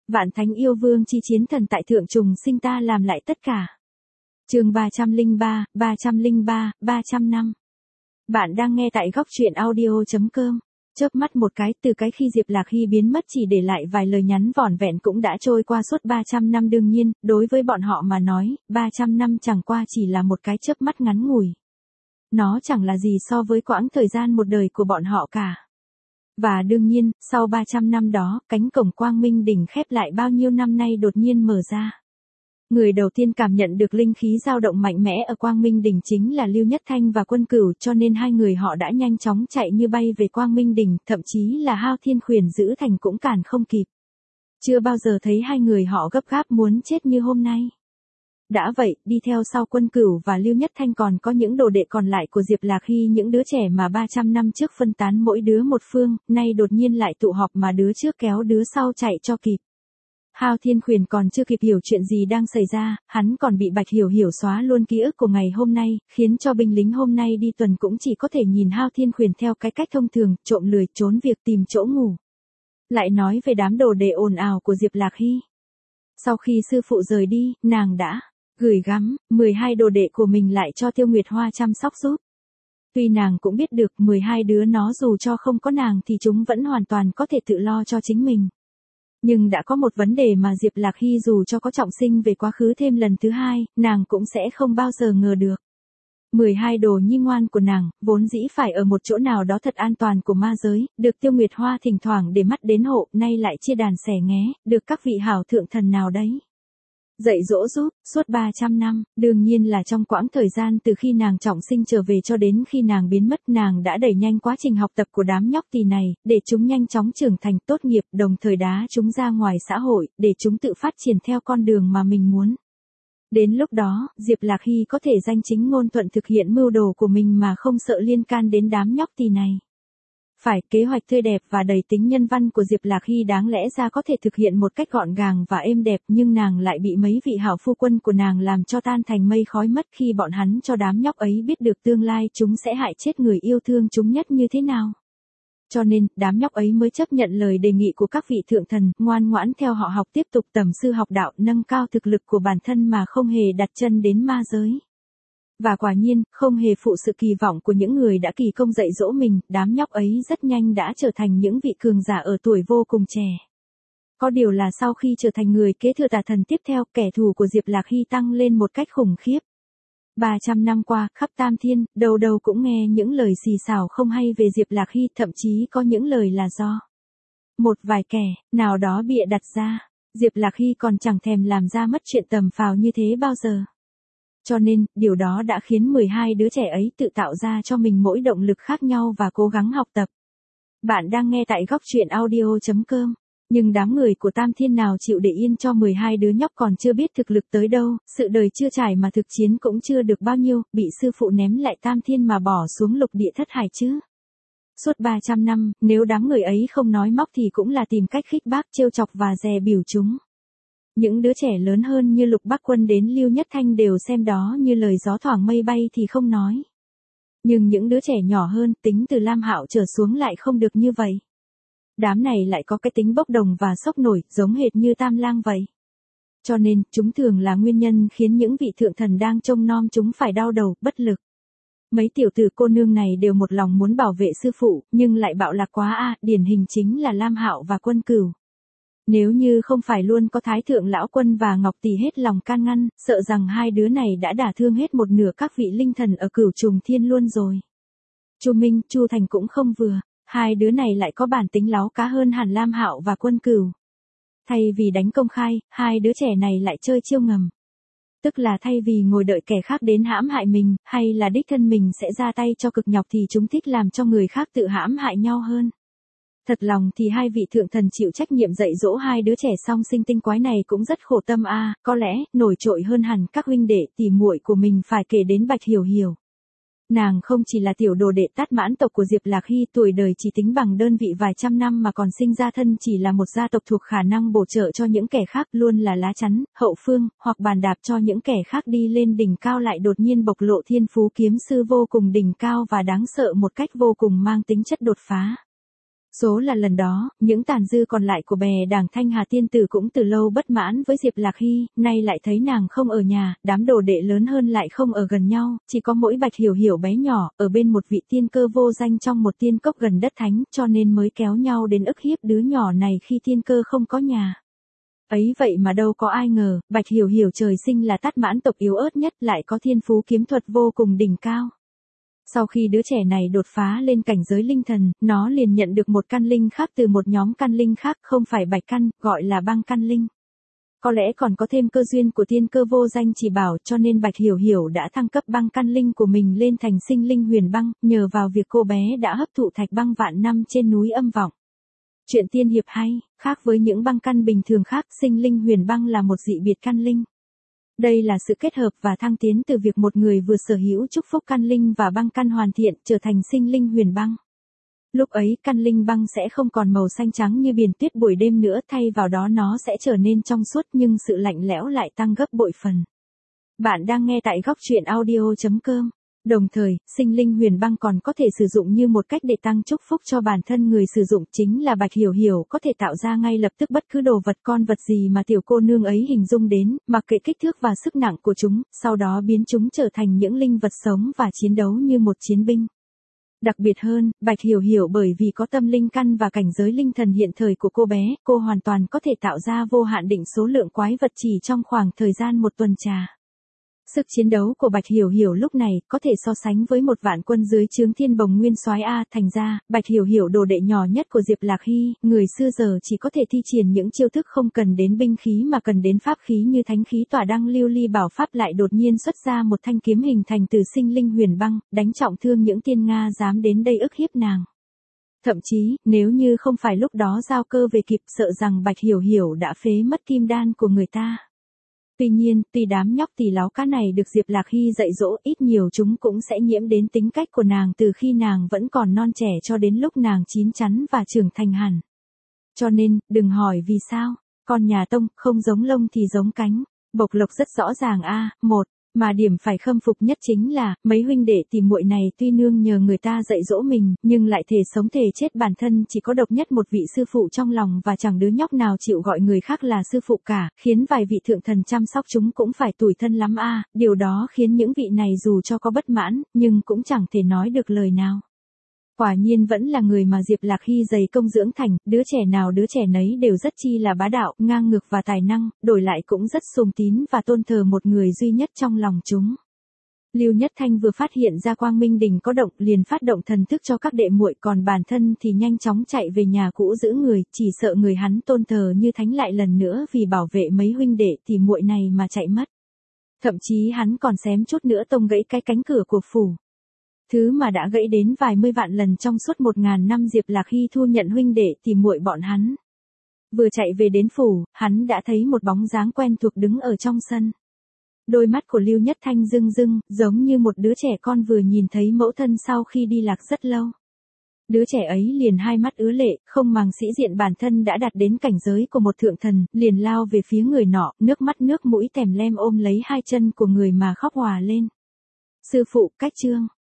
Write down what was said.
Vạn thánh yêu vương chi chiến thần tại thượng trùng sinh ta làm lại tất cả. Chương 303, 300 năm. Bạn đang nghe tại góc truyện audio.com. Chớp mắt một cái, từ cái khi Diệp Lạc Hy biến mất chỉ để lại vài lời nhắn vỏn vẹn cũng đã trôi qua suốt 300 năm. Đương nhiên, đối với bọn họ mà nói, 300 năm chẳng qua chỉ là một cái chớp mắt ngắn ngủi. Nó chẳng là gì so với quãng thời gian một đời của bọn họ cả. Và đương nhiên, sau 300 năm đó, cánh cổng Quang Minh đỉnh khép lại bao nhiêu năm nay đột nhiên mở ra. Người đầu tiên cảm nhận được linh khí dao động mạnh mẽ ở Quang Minh đỉnh chính là Lưu Nhất Thanh và Quân Cửu, cho nên hai người họ đã nhanh chóng chạy như bay về Quang Minh đỉnh, thậm chí là Hao Thiên Khuyển giữ thành cũng cản không kịp. Chưa bao giờ thấy hai người họ gấp gáp muốn chết như hôm nay. Đã vậy, đi theo sau Quân Cửu và Lưu Nhất Thanh còn có những đồ đệ còn lại của Diệp Lạc Hy, những đứa trẻ mà 300 năm trước phân tán mỗi đứa một phương, nay đột nhiên lại tụ họp mà đứa trước kéo đứa sau chạy cho kịp. Hao Thiên Khuyển còn chưa kịp hiểu chuyện gì đang xảy ra, hắn còn bị Bạch Hiểu Hiểu xóa luôn ký ức của ngày hôm nay, khiến cho binh lính hôm nay đi tuần cũng chỉ có thể nhìn Hao Thiên Khuyển theo cái cách thông thường, trộm lười trốn việc tìm chỗ ngủ. Lại nói về đám đồ đệ ồn ào của Diệp Lạc Hy. Sau khi sư phụ rời đi, nàng đã gửi gắm 12 đồ đệ của mình lại cho Tiêu Nguyệt Hoa chăm sóc giúp. Tuy nàng cũng biết được 12 đứa nó dù cho không có nàng thì chúng vẫn hoàn toàn có thể tự lo cho chính mình. Nhưng đã có một vấn đề mà Diệp Lạc Hy dù cho có trọng sinh về quá khứ thêm lần thứ hai, nàng cũng sẽ không bao giờ ngờ được. 12 đồ nhi ngoan của nàng, vốn dĩ phải ở một chỗ nào đó thật an toàn của ma giới, được Tiêu Nguyệt Hoa thỉnh thoảng để mắt đến hộ, nay lại chia đàn xẻ nghé, được các vị hảo thượng thần nào đấy dạy dỗ giúp, suốt 300 năm, đương nhiên là trong quãng thời gian từ khi nàng trọng sinh trở về cho đến khi nàng biến mất, nàng đã đẩy nhanh quá trình học tập của đám nhóc tỳ này, để chúng nhanh chóng trưởng thành tốt nghiệp, đồng thời đá chúng ra ngoài xã hội, để chúng tự phát triển theo con đường mà mình muốn. Đến lúc đó, Diệp Lạc Hy có thể danh chính ngôn thuận thực hiện mưu đồ của mình mà không sợ liên can đến đám nhóc tỳ này. Phải, kế hoạch tươi đẹp và đầy tính nhân văn của Diệp Lạc Hy đáng lẽ ra có thể thực hiện một cách gọn gàng và êm đẹp, nhưng nàng lại bị mấy vị hảo phu quân của nàng làm cho tan thành mây khói mất khi bọn hắn cho đám nhóc ấy biết được tương lai chúng sẽ hại chết người yêu thương chúng nhất như thế nào. Cho nên, đám nhóc ấy mới chấp nhận lời đề nghị của các vị thượng thần, ngoan ngoãn theo họ học tiếp tục tầm sư học đạo, nâng cao thực lực của bản thân mà không hề đặt chân đến ma giới. Và quả nhiên, không hề phụ sự kỳ vọng của những người đã kỳ công dạy dỗ mình, đám nhóc ấy rất nhanh đã trở thành những vị cường giả ở tuổi vô cùng trẻ. Có điều là sau khi trở thành người kế thừa tà thần tiếp theo, kẻ thù của Diệp Lạc Hy tăng lên một cách khủng khiếp. 300 năm qua, khắp Tam Thiên, đầu đầu cũng nghe những lời xì xào không hay về Diệp Lạc Hy, thậm chí có những lời là do một vài kẻ nào đó bịa đặt ra. Diệp Lạc Hy còn chẳng thèm làm ra mất chuyện tầm phào như thế bao giờ. Cho nên, điều đó đã khiến 12 đứa trẻ ấy tự tạo ra cho mình mỗi động lực khác nhau và cố gắng học tập. Bạn đang nghe tại góc truyện audio.com. Nhưng đám người của Tam Thiên nào chịu để yên cho 12 đứa nhóc còn chưa biết thực lực tới đâu, sự đời chưa trải mà thực chiến cũng chưa được bao nhiêu, bị sư phụ ném lại Tam Thiên mà bỏ xuống lục địa thất hải chứ. Suốt 300 năm, nếu đám người ấy không nói móc thì cũng là tìm cách khích bác trêu chọc và dè bỉu chúng. Những đứa trẻ lớn hơn như Lục Bắc Quân đến Lưu Nhất Thanh đều xem đó như lời gió thoảng mây bay thì không nói. Nhưng những đứa trẻ nhỏ hơn, tính từ Lam Hạo trở xuống lại không được như vậy. Đám này lại có cái tính bốc đồng và sốc nổi, giống hệt như Tam Lang vậy. Cho nên, chúng thường là nguyên nhân khiến những vị thượng thần đang trông nom chúng phải đau đầu, bất lực. Mấy tiểu tử cô nương này đều một lòng muốn bảo vệ sư phụ, nhưng lại bạo lạc quá điển hình chính là Lam Hạo và Quân Cửu. Nếu như không phải luôn có Thái Thượng Lão Quân và Ngọc Tỷ hết lòng can ngăn, sợ rằng hai đứa này đã đả thương hết một nửa các vị linh thần ở Cửu Trùng Thiên luôn rồi. Chu Minh, Chu Thành cũng không vừa, hai đứa này lại có bản tính láo cá hơn hẳn Lam Hạo và Quân Cửu. Thay vì đánh công khai, hai đứa trẻ này lại chơi chiêu ngầm. Tức là thay vì ngồi đợi kẻ khác đến hãm hại mình, hay là đích thân mình sẽ ra tay cho cực nhọc thì chúng thích làm cho người khác tự hãm hại nhau hơn. Thật lòng thì hai vị thượng thần chịu trách nhiệm dạy dỗ hai đứa trẻ song sinh tinh quái này cũng rất khổ tâm có lẽ, nổi trội hơn hẳn các huynh đệ tỉ muội của mình phải kể đến Bạch Hiểu Hiểu. Nàng không chỉ là tiểu đồ đệ Tát Mãn tộc của Diệp Lạc Hy, tuổi đời chỉ tính bằng đơn vị vài trăm năm mà còn sinh ra thân chỉ là một gia tộc thuộc khả năng bổ trợ cho những kẻ khác, luôn là lá chắn, hậu phương, hoặc bàn đạp cho những kẻ khác đi lên đỉnh cao, lại đột nhiên bộc lộ thiên phú kiếm sư vô cùng đỉnh cao và đáng sợ một cách vô cùng mang tính chất đột phá. Số là lần đó, những tàn dư còn lại của bè đảng Thanh Hà Tiên Tử cũng từ lâu bất mãn với Diệp Lạc Hy, nay lại thấy nàng không ở nhà, đám đồ đệ lớn hơn lại không ở gần nhau, chỉ có mỗi Bạch Hiểu Hiểu bé nhỏ, ở bên một vị tiên cơ vô danh trong một tiên cốc gần đất thánh, cho nên mới kéo nhau đến ức hiếp đứa nhỏ này khi tiên cơ không có nhà. Ấy vậy mà đâu có ai ngờ, Bạch Hiểu Hiểu trời sinh là Tát Mãn tộc yếu ớt nhất, lại có thiên phú kiếm thuật vô cùng đỉnh cao. Sau khi đứa trẻ này đột phá lên cảnh giới linh thần, nó liền nhận được một căn linh khác từ một nhóm căn linh khác, không phải bạch căn, gọi là băng căn linh. Có lẽ còn có thêm cơ duyên của tiên cơ vô danh chỉ bảo, cho nên Bạch Hiểu Hiểu đã thăng cấp băng căn linh của mình lên thành sinh linh huyền băng, nhờ vào việc cô bé đã hấp thụ thạch băng vạn năm trên núi Âm Vọng. Chuyện tiên hiệp hay, khác với những băng căn bình thường khác, sinh linh huyền băng là một dị biệt căn linh. Đây là sự kết hợp và thăng tiến từ việc một người vừa sở hữu chúc phúc căn linh và băng căn hoàn thiện trở thành sinh linh huyền băng. Lúc ấy căn linh băng sẽ không còn màu xanh trắng như biển tuyết buổi đêm nữa, thay vào đó nó sẽ trở nên trong suốt nhưng sự lạnh lẽo lại tăng gấp bội phần. Bạn đang nghe tại góc truyện audio.com. Đồng thời, sinh linh huyền băng còn có thể sử dụng như một cách để tăng chúc phúc cho bản thân người sử dụng, chính là Bạch Hiểu Hiểu có thể tạo ra ngay lập tức bất cứ đồ vật con vật gì mà tiểu cô nương ấy hình dung đến, mặc kệ kích thước và sức nặng của chúng, sau đó biến chúng trở thành những linh vật sống và chiến đấu như một chiến binh. Đặc biệt hơn, Bạch Hiểu Hiểu bởi vì có tâm linh căn và cảnh giới linh thần hiện thời của cô bé, cô hoàn toàn có thể tạo ra vô hạn định số lượng quái vật chỉ trong khoảng thời gian một tuần trà. Sức chiến đấu của Bạch Hiểu Hiểu lúc này có thể so sánh với một vạn quân dưới trướng Thiên Bồng Nguyên Soái a, thành ra, Bạch Hiểu Hiểu đồ đệ nhỏ nhất của Diệp Lạc Hy, người xưa giờ chỉ có thể thi triển những chiêu thức không cần đến binh khí mà cần đến pháp khí như thánh khí tỏa đăng lưu ly bảo pháp, lại đột nhiên xuất ra một thanh kiếm hình thành từ sinh linh huyền băng, đánh trọng thương những tiên Nga dám đến đây ức hiếp nàng. Thậm chí, nếu như không phải lúc đó giao cơ về kịp, sợ rằng Bạch Hiểu Hiểu đã phế mất kim đan của người ta. Tuy nhiên, tuy đám nhóc tỳ láo cá này được Diệp Lạc Hy dạy dỗ, ít nhiều chúng cũng sẽ nhiễm đến tính cách của nàng từ khi nàng vẫn còn non trẻ cho đến lúc nàng chín chắn và trưởng thành hẳn. Cho nên, đừng hỏi vì sao, con nhà Tông, không giống lông thì giống cánh, bộc lộc rất rõ ràng a. Một, mà điểm phải khâm phục nhất chính là, mấy huynh đệ tỷ muội này tuy nương nhờ người ta dạy dỗ mình, nhưng lại thề sống thề chết bản thân chỉ có độc nhất một vị sư phụ trong lòng, và chẳng đứa nhóc nào chịu gọi người khác là sư phụ cả, khiến vài vị thượng thần chăm sóc chúng cũng phải tủi thân lắm a. Điều đó khiến những vị này dù cho có bất mãn, nhưng cũng chẳng thể nói được lời nào. Quả nhiên vẫn là người mà Diệp Lạc Hy dày công dưỡng thành, đứa trẻ nào đứa trẻ nấy đều rất chi là bá đạo, ngang ngược và tài năng, đổi lại cũng rất sùng tín và tôn thờ một người duy nhất trong lòng chúng. Lưu Nhất Thanh vừa phát hiện ra Quang Minh Đỉnh có động, liền phát động thần thức cho các đệ muội, còn bản thân thì nhanh chóng chạy về nhà cũ giữ người, chỉ sợ người hắn tôn thờ như thánh lại lần nữa vì bảo vệ mấy huynh đệ thì muội này mà chạy mất. Thậm chí hắn còn xém chút nữa tông gãy cái cánh cửa của phủ. Thứ mà đã gãy đến vài mươi vạn lần trong suốt 1000 năm Diệp Lạc Hy thu nhận huynh đệ tìm muội bọn hắn. Vừa chạy về đến phủ, hắn đã thấy một bóng dáng quen thuộc đứng ở trong sân. Đôi mắt của Lưu Nhất Thanh rưng rưng, giống như một đứa trẻ con vừa nhìn thấy mẫu thân sau khi đi lạc rất lâu. Đứa trẻ ấy liền hai mắt ứa lệ, không màng sĩ diện bản thân đã đạt đến cảnh giới của một thượng thần, liền lao về phía người nọ, nước mắt nước mũi tèm lem ôm lấy hai chân của người mà khóc òa lên. Sư phụ, cách chương.